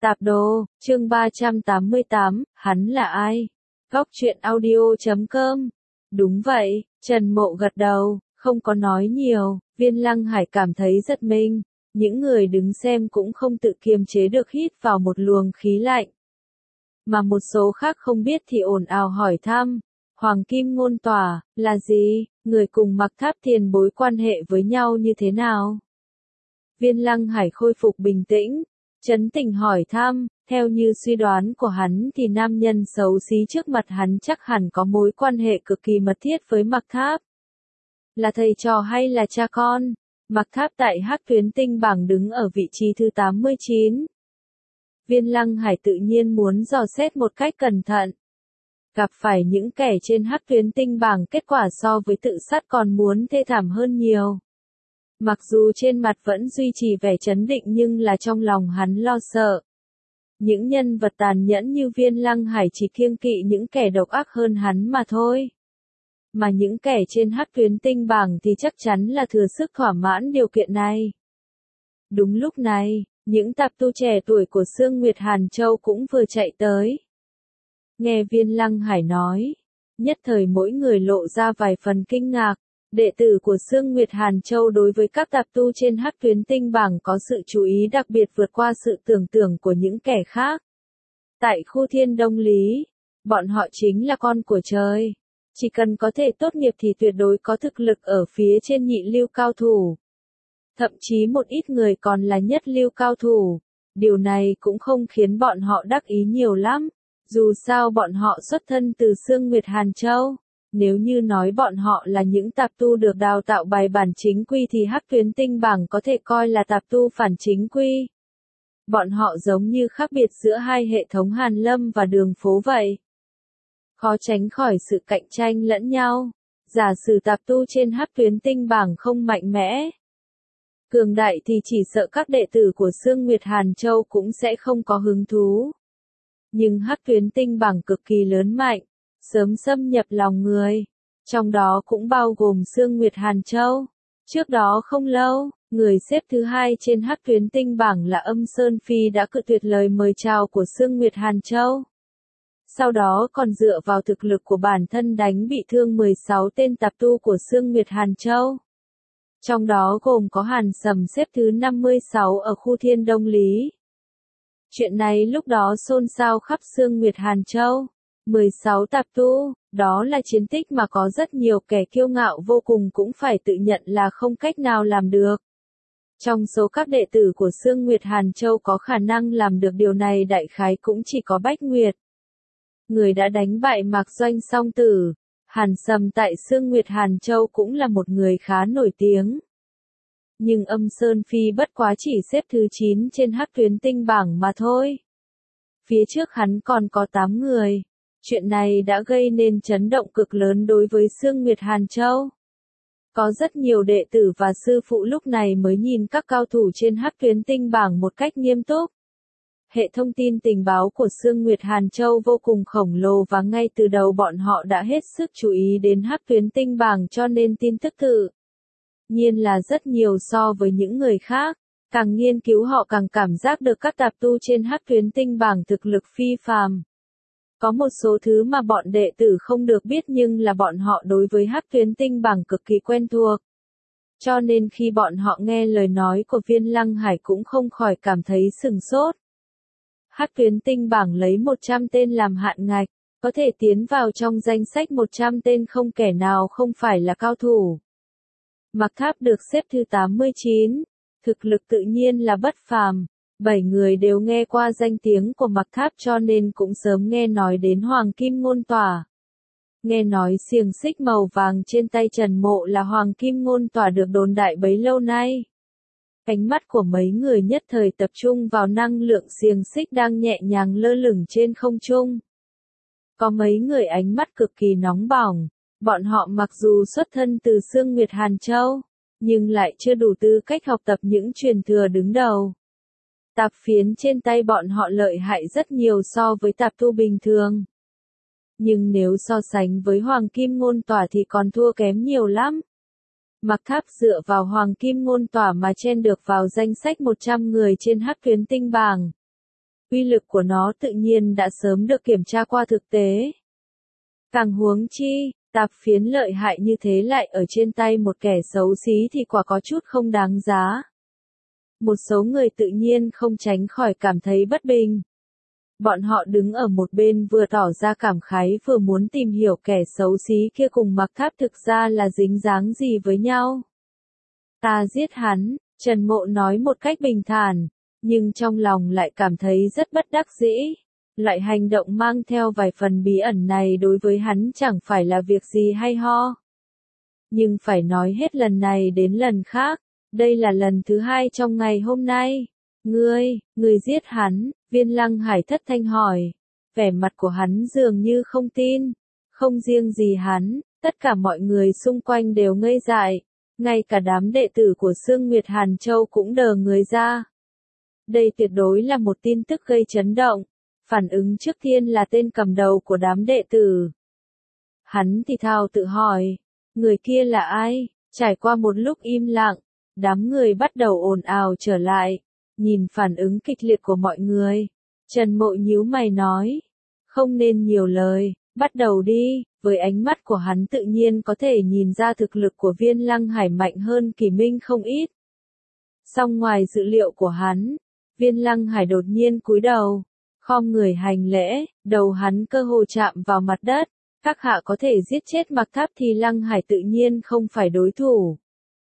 Tạp đồ, chương 388, hắn là ai? Góc truyện audio.com. Đúng vậy, Trần Mộ gật đầu, không có nói nhiều, Viên Lăng Hải cảm thấy giật mình. Những người đứng xem cũng không tự kiềm chế được hít vào một luồng khí lạnh. Mà một số khác không biết thì ồn ào hỏi thăm. Hoàng Kim Ngôn Tỏa, là gì? Người cùng Mặc Tháp tiền bối quan hệ với nhau như thế nào? Viên Lăng Hải khôi phục bình tĩnh, trấn tĩnh hỏi thăm, theo như suy đoán của hắn thì nam nhân xấu xí trước mặt hắn chắc hẳn có mối quan hệ cực kỳ mật thiết với Mặc Tháp. Là thầy trò hay là cha con? Mặc Tháp tại Hắc Tuyến Tinh bảng đứng ở vị trí thứ 89. Viên Lăng Hải tự nhiên muốn dò xét một cách cẩn thận. Gặp phải những kẻ trên Hắc Tuyến Tinh bảng kết quả so với tự sát còn muốn thê thảm hơn nhiều. Mặc dù trên mặt vẫn duy trì vẻ trấn định nhưng là trong lòng hắn lo sợ. Những nhân vật tàn nhẫn như Viên Lăng Hải chỉ kiêng kỵ những kẻ độc ác hơn hắn mà thôi. Mà những kẻ trên Hắc Tuyến Tinh bảng thì chắc chắn là thừa sức thỏa mãn điều kiện này. Đúng lúc này, những tạp tu trẻ tuổi của Sương Nguyệt Hàn Châu cũng vừa chạy tới. Nghe Viên Lăng Hải nói, nhất thời mỗi người lộ ra vài phần kinh ngạc. Đệ tử của Sương Nguyệt Hàn Châu đối với các tạp tu trên Hắc Tuyến Tinh bảng có sự chú ý đặc biệt vượt qua sự tưởng tượng của những kẻ khác. Tại khu Thiên Đông Lý, bọn họ chính là con của trời. Chỉ cần có thể tốt nghiệp thì tuyệt đối có thực lực ở phía trên nhị lưu cao thủ. Thậm chí một ít người còn là nhất lưu cao thủ. Điều này cũng không khiến bọn họ đắc ý nhiều lắm. Dù sao bọn họ xuất thân từ Sương Nguyệt Hàn Châu. Nếu như nói bọn họ là những tạp tu được đào tạo bài bản chính quy thì Hắc Tuyến Tinh bảng có thể coi là tạp tu phản chính quy. Bọn họ giống như khác biệt giữa hai hệ thống Hàn Lâm và Đường Phố vậy. Khó tránh khỏi sự cạnh tranh lẫn nhau. Giả sử tạp tu trên Hắc Tuyến Tinh bảng không mạnh mẽ, cường đại thì chỉ sợ các đệ tử của Sương Nguyệt Hàn Châu cũng sẽ không có hứng thú. Nhưng Hắc Tuyến Tinh bảng cực kỳ lớn mạnh, sớm xâm nhập lòng người, trong đó cũng bao gồm Sương Nguyệt Hàn Châu. Trước đó không lâu, người xếp thứ hai trên Hắc Tuyến Tinh bảng là Âm Sơn Phi đã cự tuyệt lời mời chào của Sương Nguyệt Hàn Châu. Sau đó còn dựa vào thực lực của bản thân đánh bị thương 16 tên tạp tu của Sương Nguyệt Hàn Châu. Trong đó gồm có Hàn Sầm xếp thứ 56 ở khu Thiên Đông Lý. Chuyện này lúc đó xôn xao khắp Sương Nguyệt Hàn Châu. 16 tạp tu, đó là chiến tích mà có rất nhiều kẻ kiêu ngạo vô cùng cũng phải tự nhận là không cách nào làm được. Trong số các đệ tử của Sương Nguyệt Hàn Châu có khả năng làm được điều này đại khái cũng chỉ có Bách Nguyệt. Người đã đánh bại Mạc Doanh Song Tử, Hàn Sầm tại Sương Nguyệt Hàn Châu cũng là một người khá nổi tiếng. Nhưng Âm Sơn Phi bất quá chỉ xếp thứ 9 trên Hắc Tuyến Tinh bảng mà thôi. Phía trước hắn còn có 8 người. Chuyện này đã gây nên chấn động cực lớn đối với Sương Nguyệt Hàn Châu. Có rất nhiều đệ tử và sư phụ lúc này mới nhìn các cao thủ trên Hắc Tuyến Tinh bảng một cách nghiêm túc. Hệ thông tin tình báo của Sương Nguyệt Hàn Châu vô cùng khổng lồ và ngay từ đầu bọn họ đã hết sức chú ý đến Hắc Tuyến Tinh bảng cho nên tin tức tự nhiên là rất nhiều so với những người khác. Càng nghiên cứu họ càng cảm giác được các tạp tu trên Hắc Tuyến Tinh bảng thực lực phi phàm. Có một số thứ mà bọn đệ tử không được biết nhưng là bọn họ đối với Hắc Tuyến Tinh bảng cực kỳ quen thuộc. Cho nên khi bọn họ nghe lời nói của Viên Lăng Hải cũng không khỏi cảm thấy sửng sốt. Hắc Tuyến Tinh bảng lấy 100 tên làm hạn ngạch, có thể tiến vào trong danh sách 100 tên không kẻ nào không phải là cao thủ. Mặc Tháp được xếp thứ 89, thực lực tự nhiên là bất phàm. 7 người đều nghe qua danh tiếng của Mặc Tháp cho nên cũng sớm nghe nói đến Hoàng Kim Ngôn Tỏa. Nghe nói xiềng xích màu vàng trên tay Trần Mộ là Hoàng Kim Ngôn Tỏa được đồn đại bấy lâu nay. Ánh mắt của mấy người nhất thời tập trung vào năng lượng xiềng xích đang nhẹ nhàng lơ lửng trên không trung. Có mấy người ánh mắt cực kỳ nóng bỏng, bọn họ mặc dù xuất thân từ Sương Nguyệt Hàn Châu, nhưng lại chưa đủ tư cách học tập những truyền thừa đứng đầu. Tạp phiến trên tay bọn họ lợi hại rất nhiều so với tạp tu bình thường. Nhưng nếu so sánh với Hoàng Kim Ngôn Tỏa thì còn thua kém nhiều lắm. Mặc Tháp dựa vào Hoàng Kim Ngôn Tỏa mà chen được vào danh sách 100 người trên Hắc Tuyến Tinh bảng. uy lực của nó tự nhiên đã sớm được kiểm tra qua thực tế. Càng huống chi, tạp phiến lợi hại như thế lại ở trên tay một kẻ xấu xí thì quả có chút không đáng giá. Một số người tự nhiên không tránh khỏi cảm thấy bất bình. Bọn họ đứng ở một bên vừa tỏ ra cảm khái vừa muốn tìm hiểu kẻ xấu xí kia cùng Mặc Tháp thực ra là dính dáng gì với nhau. Ta giết hắn, Trần Mộ nói một cách bình thản, nhưng trong lòng lại cảm thấy rất bất đắc dĩ. Loại hành động mang theo vài phần bí ẩn này đối với hắn chẳng phải là việc gì hay ho. Nhưng phải nói hết lần này đến lần khác, đây là lần thứ hai trong ngày hôm nay. Ngươi giết hắn, Viên Lăng Hải thất thanh hỏi. Vẻ mặt của hắn dường như không tin. Không riêng gì hắn, tất cả mọi người xung quanh đều ngây dại. Ngay cả đám đệ tử của Sương Nguyệt Hàn Châu cũng đờ người ra. Đây tuyệt đối là một tin tức gây chấn động. Phản ứng trước tiên là tên cầm đầu của đám đệ tử. Hắn thì thào tự hỏi, người kia là ai? Trải qua một lúc im lặng, đám người bắt đầu ồn ào trở lại. Nhìn phản ứng kịch liệt của mọi người, Trần Mộ nhíu mày nói, không nên nhiều lời, bắt đầu đi. Với ánh mắt của hắn tự nhiên có thể nhìn ra thực lực của Viên Lăng Hải mạnh hơn Kỳ Minh không ít. Song ngoài dự liệu của hắn, Viên Lăng Hải đột nhiên cúi đầu, khom người hành lễ, đầu hắn cơ hồ chạm vào mặt đất. Các hạ có thể giết chết Mặc Tháp thì Lăng Hải tự nhiên không phải đối thủ.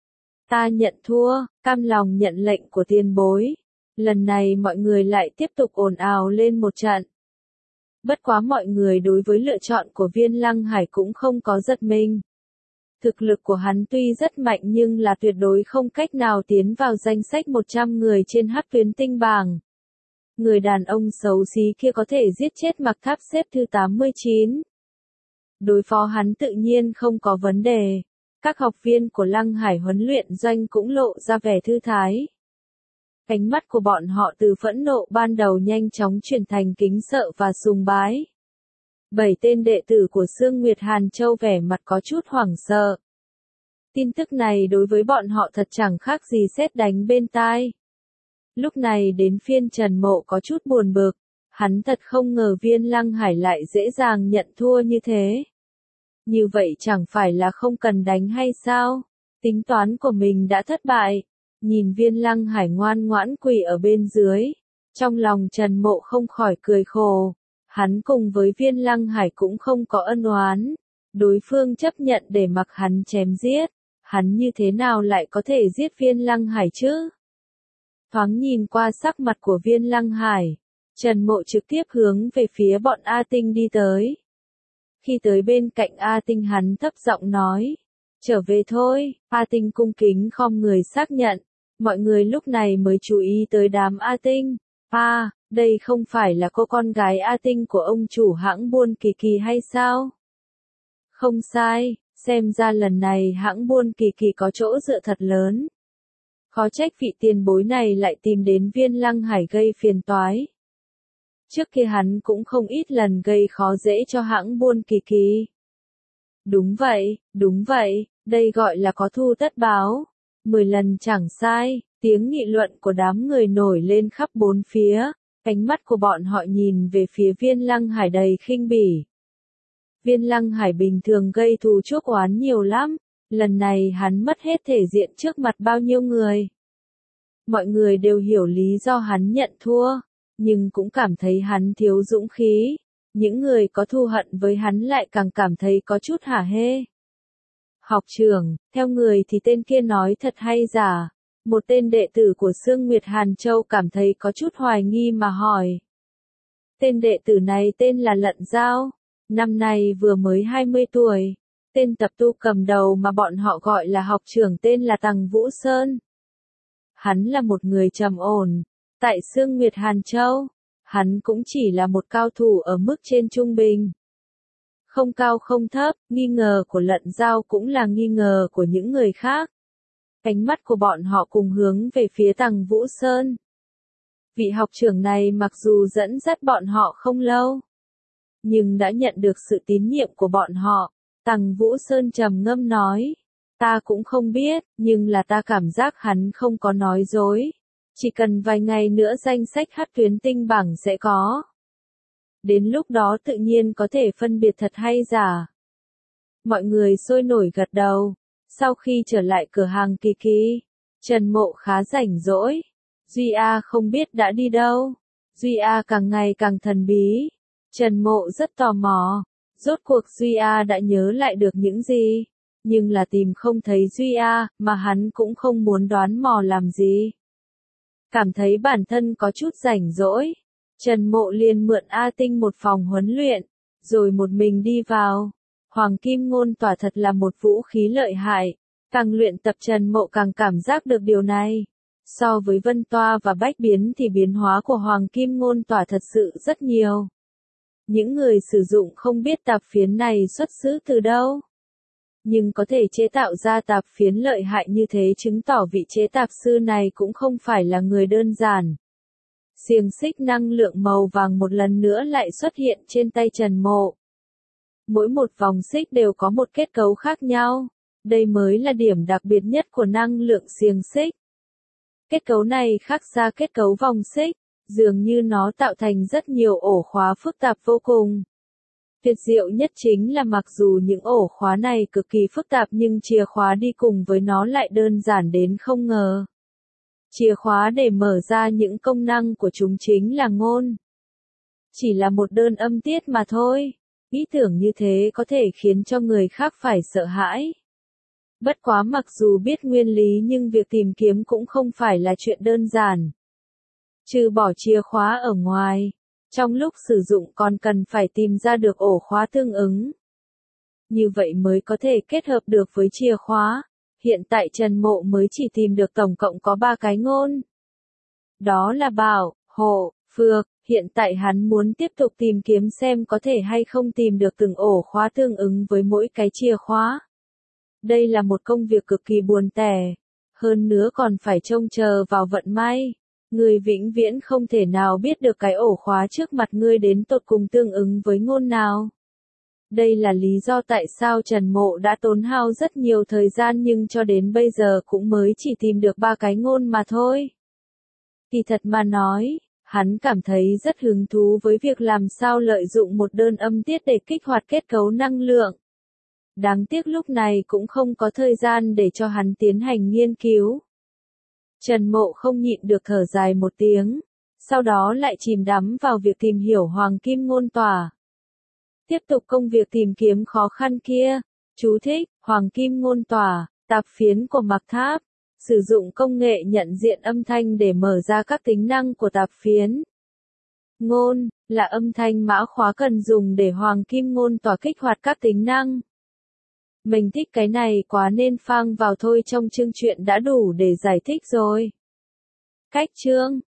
Ta nhận thua, cam lòng nhận lệnh của tiền bối. Lần này mọi người lại tiếp tục ồn ào lên một trận. Bất quá mọi người đối với lựa chọn của Viên Lăng Hải cũng không có giật mình. Thực lực của hắn tuy rất mạnh nhưng là tuyệt đối không cách nào tiến vào danh sách 100 người trên Hắc Tuyến Tinh bảng. Người đàn ông xấu xí kia có thể giết chết Mặc Tháp xếp thứ 89. Đối phó hắn tự nhiên không có vấn đề. Các học viên của Lăng Hải huấn luyện doanh cũng lộ ra vẻ thư thái. Ánh mắt của bọn họ từ phẫn nộ ban đầu nhanh chóng chuyển thành kính sợ và sùng bái. 7 tên đệ tử của Sương Nguyệt Hàn Châu vẻ mặt có chút hoảng sợ. Tin tức này đối với bọn họ thật chẳng khác gì sét đánh bên tai. Lúc này đến phiên Trần Mộ có chút buồn bực, hắn thật không ngờ Viên Lăng Hải lại dễ dàng nhận thua như thế. Như vậy chẳng phải là không cần đánh hay sao? Tính toán của mình đã thất bại. Nhìn Viên Lăng Hải ngoan ngoãn quỳ ở bên dưới, trong lòng Trần Mộ không khỏi cười khổ. Hắn cùng với Viên Lăng Hải cũng không có ân oán. Đối phương chấp nhận để mặc hắn chém giết. Hắn như thế nào lại có thể giết Viên Lăng Hải chứ? Thoáng nhìn qua sắc mặt của Viên Lăng Hải, Trần Mộ trực tiếp hướng về phía bọn A Tinh đi tới. Khi tới bên cạnh A Tinh hắn thấp giọng nói, trở về thôi. A Tinh cung kính khom người xác nhận. Mọi người lúc này mới chú ý tới đám A Tinh. Đây không phải là cô con gái A Tinh của ông chủ hãng buôn Kỳ Kỳ hay sao? Không sai, xem ra lần này hãng buôn Kỳ Kỳ có chỗ dựa thật lớn. Khó trách vị tiền bối này lại tìm đến Viên Lăng Hải gây phiền toái. Trước kia hắn cũng không ít lần gây khó dễ cho hãng buôn Kỳ Kỳ. Đúng vậy, đây gọi là có thù tất báo. 10 lần chẳng sai, tiếng nghị luận của đám người nổi lên khắp bốn phía, ánh mắt của bọn họ nhìn về phía Viên Lăng Hải đầy khinh bỉ. Viên Lăng Hải bình thường gây thù chuốc oán nhiều lắm, lần này hắn mất hết thể diện trước mặt bao nhiêu người. Mọi người đều hiểu lý do hắn nhận thua, nhưng cũng cảm thấy hắn thiếu dũng khí. Những người có thù hận với hắn lại càng cảm thấy có chút hả hê. Học trưởng, theo người thì tên kia nói thật hay giả? Một tên đệ tử của Sương Nguyệt Hàn Châu cảm thấy có chút hoài nghi mà hỏi. Tên đệ tử này tên là Lận Giao, năm nay vừa mới 20 tuổi. Tên tập tu cầm đầu mà bọn họ gọi là học trưởng tên là Tằng Vũ Sơn. Hắn là một người trầm ổn. Tại Sương Nguyệt Hàn Châu, hắn cũng chỉ là một cao thủ ở mức trên trung bình. Không cao không thấp, nghi ngờ của Lận Giao cũng là nghi ngờ của những người khác. Ánh mắt của bọn họ cùng hướng về phía Tằng Vũ Sơn. Vị học trưởng này mặc dù dẫn dắt bọn họ không lâu, nhưng đã nhận được sự tín nhiệm của bọn họ. Tằng Vũ Sơn trầm ngâm nói, ta cũng không biết, nhưng là ta cảm giác hắn không có nói dối. Chỉ cần vài ngày nữa danh sách Hắc Tuyến Tinh bảng sẽ có. Đến lúc đó tự nhiên có thể phân biệt thật hay giả. Mọi người sôi nổi gật đầu. Sau khi trở lại cửa hàng Kỳ Kỳ, Trần Mộ khá rảnh rỗi. Duy A không biết đã đi đâu. Duy A càng ngày càng thần bí. Trần Mộ rất tò mò. Rốt cuộc Duy A đã nhớ lại được những gì? Nhưng là tìm không thấy Duy A, mà hắn cũng không muốn đoán mò làm gì. Cảm thấy bản thân có chút rảnh rỗi. Trần Mộ liền mượn A Tinh một phòng huấn luyện, rồi một mình đi vào. Hoàng Kim Ngôn Tỏa thật là một vũ khí lợi hại. Càng luyện tập Trần Mộ càng cảm giác được điều này. So với Vân Toa và Bách Biến thì biến hóa của Hoàng Kim Ngôn Tỏa thật sự rất nhiều. Những người sử dụng không biết tạp phiến này xuất xứ từ đâu. Nhưng có thể chế tạo ra tạp phiến lợi hại như thế chứng tỏ vị chế tạp sư này cũng không phải là người đơn giản. Xiềng xích năng lượng màu vàng một lần nữa lại xuất hiện trên tay Trần Mộ. Mỗi một vòng xích đều có một kết cấu khác nhau. Đây mới là điểm đặc biệt nhất của năng lượng xiềng xích. Kết cấu này khác xa kết cấu vòng xích, dường như nó tạo thành rất nhiều ổ khóa phức tạp vô cùng. Tuyệt diệu nhất chính là mặc dù những ổ khóa này cực kỳ phức tạp nhưng chìa khóa đi cùng với nó lại đơn giản đến không ngờ. Chìa khóa để mở ra những công năng của chúng chính là ngôn. Chỉ là một đơn âm tiết mà thôi. Ý tưởng như thế có thể khiến cho người khác phải sợ hãi. Bất quá mặc dù biết nguyên lý nhưng việc tìm kiếm cũng không phải là chuyện đơn giản. Trừ bỏ chìa khóa ở ngoài, trong lúc sử dụng còn cần phải tìm ra được ổ khóa tương ứng. Như vậy mới có thể kết hợp được với chìa khóa. Hiện tại Trần Mộ mới chỉ tìm được tổng cộng có 3 cái ngôn. Đó là Bảo, Hộ, Phược. Hiện tại hắn muốn tiếp tục tìm kiếm xem có thể hay không tìm được từng ổ khóa tương ứng với mỗi cái chìa khóa. Đây là một công việc cực kỳ buồn tẻ. Hơn nữa còn phải trông chờ vào vận may. Người vĩnh viễn không thể nào biết được cái ổ khóa trước mặt ngươi đến tột cùng tương ứng với ngôn nào. Đây là lý do tại sao Trần Mộ đã tốn hao rất nhiều thời gian nhưng cho đến bây giờ cũng mới chỉ tìm được 3 cái ngôn mà thôi. Kỳ thật mà nói, hắn cảm thấy rất hứng thú với việc làm sao lợi dụng một đơn âm tiết để kích hoạt kết cấu năng lượng. Đáng tiếc lúc này cũng không có thời gian để cho hắn tiến hành nghiên cứu. Trần Mộ không nhịn được thở dài một tiếng, sau đó lại chìm đắm vào việc tìm hiểu Hoàng Kim Ngôn Tỏa. Tiếp tục công việc tìm kiếm khó khăn kia. Chú thích, Hoàng Kim Ngôn Tỏa, tạp phiến của Mạc Tháp. Sử dụng công nghệ nhận diện âm thanh để mở ra các tính năng của tạp phiến. Ngôn, là âm thanh mã khóa cần dùng để Hoàng Kim Ngôn Tỏa kích hoạt các tính năng. Mình thích cái này quá nên phang vào thôi, trong chương truyện đã đủ để giải thích rồi. Cách chương